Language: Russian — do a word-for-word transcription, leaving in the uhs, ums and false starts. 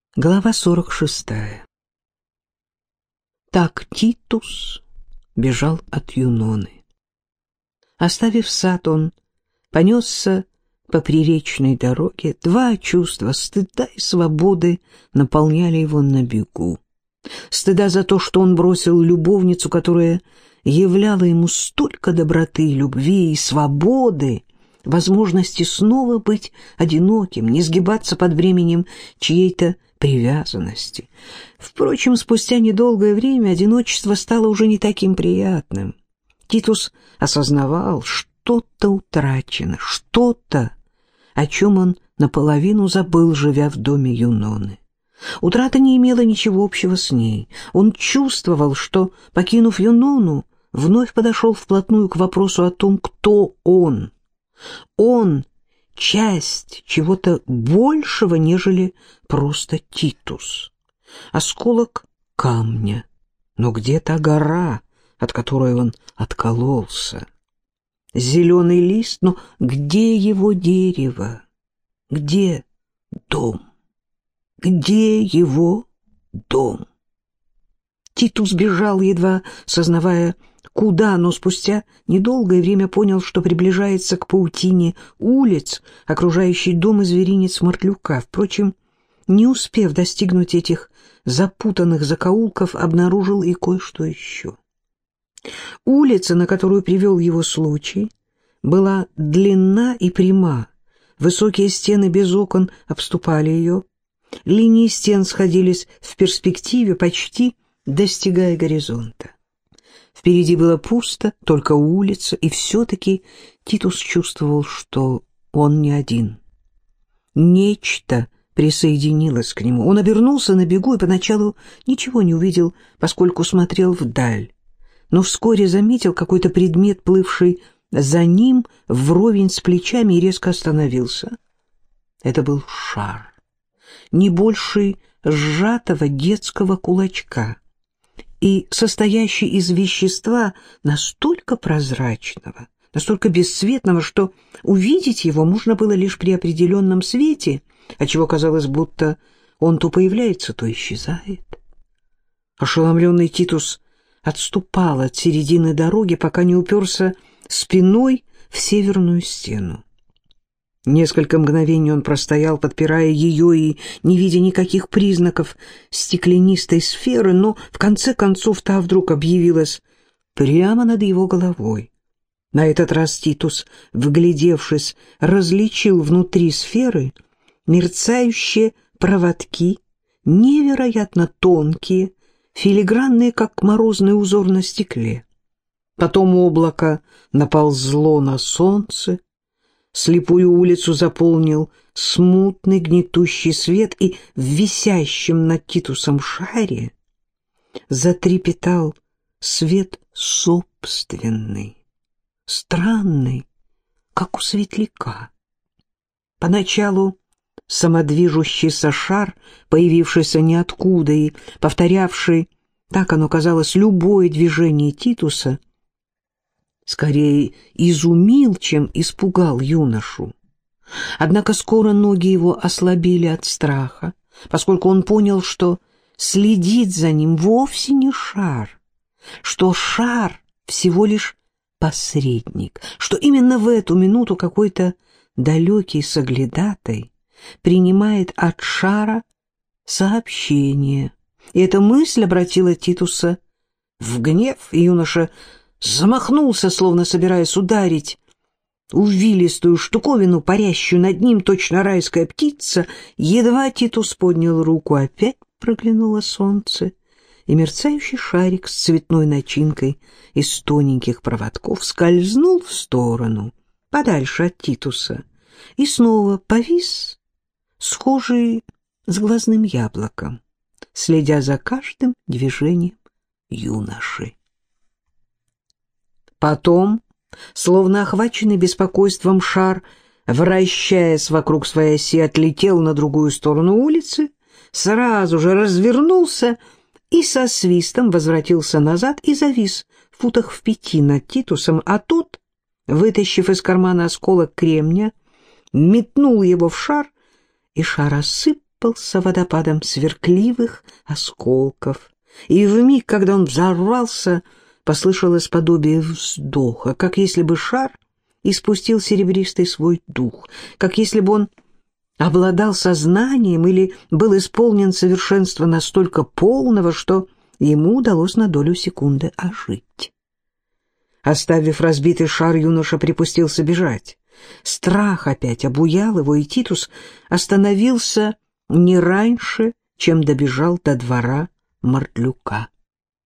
Глава сорок шестая. Так Титус бежал от Юноны. Оставив сад, он понесся по приречной дороге. Два чувства — стыда и свободы — наполняли его на бегу. Стыда за то, что он бросил любовницу, которая являла ему столько доброты, любви и свободы, возможности снова быть одиноким, не сгибаться под бременем чьей-то привязанности. Впрочем, спустя недолгое время одиночество стало уже не таким приятным. Титус осознавал, что-то утрачено, что-то, о чем он наполовину забыл, живя в доме Юноны. Утрата не имела ничего общего с ней. Он чувствовал, что, покинув Юнону, вновь подошел вплотную к вопросу о том, кто он. Он — часть чего-то большего, нежели просто Титус. Осколок камня, но где та гора, от которой он откололся? Зеленый лист, но где его дерево? Где дом? Где его дом? Титус бежал, едва сознавая, куда, но спустя недолгое время понял, что приближается к паутине улиц, окружающей дом и зверинец Мортлюка. Впрочем, не успев достигнуть этих запутанных закоулков, обнаружил и кое-что еще. Улица, на которую привел его случай, была длинна и пряма. Высокие стены без окон обступали ее. Линии стен сходились в перспективе, почти достигая горизонта. Впереди было пусто, только улица, и все-таки Титус чувствовал, что он не один. Нечто присоединилось к нему. Он обернулся на бегу и поначалу ничего не увидел, поскольку смотрел вдаль. Но вскоре заметил какой-то предмет, плывший за ним вровень с плечами, и резко остановился. Это был шар, не больше сжатого детского кулачка, и состоящий из вещества настолько прозрачного, настолько бесцветного, что увидеть его можно было лишь при определенном свете, отчего казалось, будто он то появляется, то исчезает. Ошеломленный Титус отступал от середины дороги, пока не уперся спиной в северную стену. Несколько мгновений он простоял, подпирая ее и не видя никаких признаков стеклянистой сферы, но в конце концов та вдруг объявилась прямо над его головой. На этот раз Титус, вглядевшись, различил внутри сферы мерцающие проводки, невероятно тонкие, филигранные, как морозный узор на стекле. Потом облако наползло на солнце, слепую улицу заполнил смутный гнетущий свет, и в висящем над Титусом шаре затрепетал свет собственный, странный, как у светляка. Поначалу самодвижущийся шар, появившийся ниоткуда и повторявший, так оно казалось, любое движение Титуса, скорее изумил, чем испугал юношу. Однако скоро ноги его ослабели от страха, поскольку он понял, что следит за ним вовсе не шар, что шар всего лишь посредник, что именно в эту минуту какой-то далекий соглядатай принимает от шара сообщение. И эта мысль обратила Титуса в гнев, и юноша замахнулся, словно собираясь ударить увилистую штуковину, парящую над ним, точно райская птица. Едва Титус поднял руку, опять проглянуло солнце, и мерцающий шарик с цветной начинкой из тоненьких проводков скользнул в сторону, подальше от Титуса, и снова повис, схожий с глазным яблоком, следя за каждым движением юноши. Потом, словно охваченный беспокойством, шар, вращаясь вокруг своей оси, отлетел на другую сторону улицы, сразу же развернулся и со свистом возвратился назад и завис в футах в пяти над Титусом, а тот, вытащив из кармана осколок кремня, метнул его в шар, и шар осыпал посыпался водопадом сверкливых осколков, и вмиг, когда он взорвался, послышалось подобие вздоха, как если бы шар испустил серебристый свой дух, как если бы он обладал сознанием или был исполнен совершенства настолько полного, что ему удалось на долю секунды ожить. Оставив разбитый шар, юноша припустился бежать. Страх опять обуял его, и Титус остановился не раньше, чем добежал до двора Мордлюка.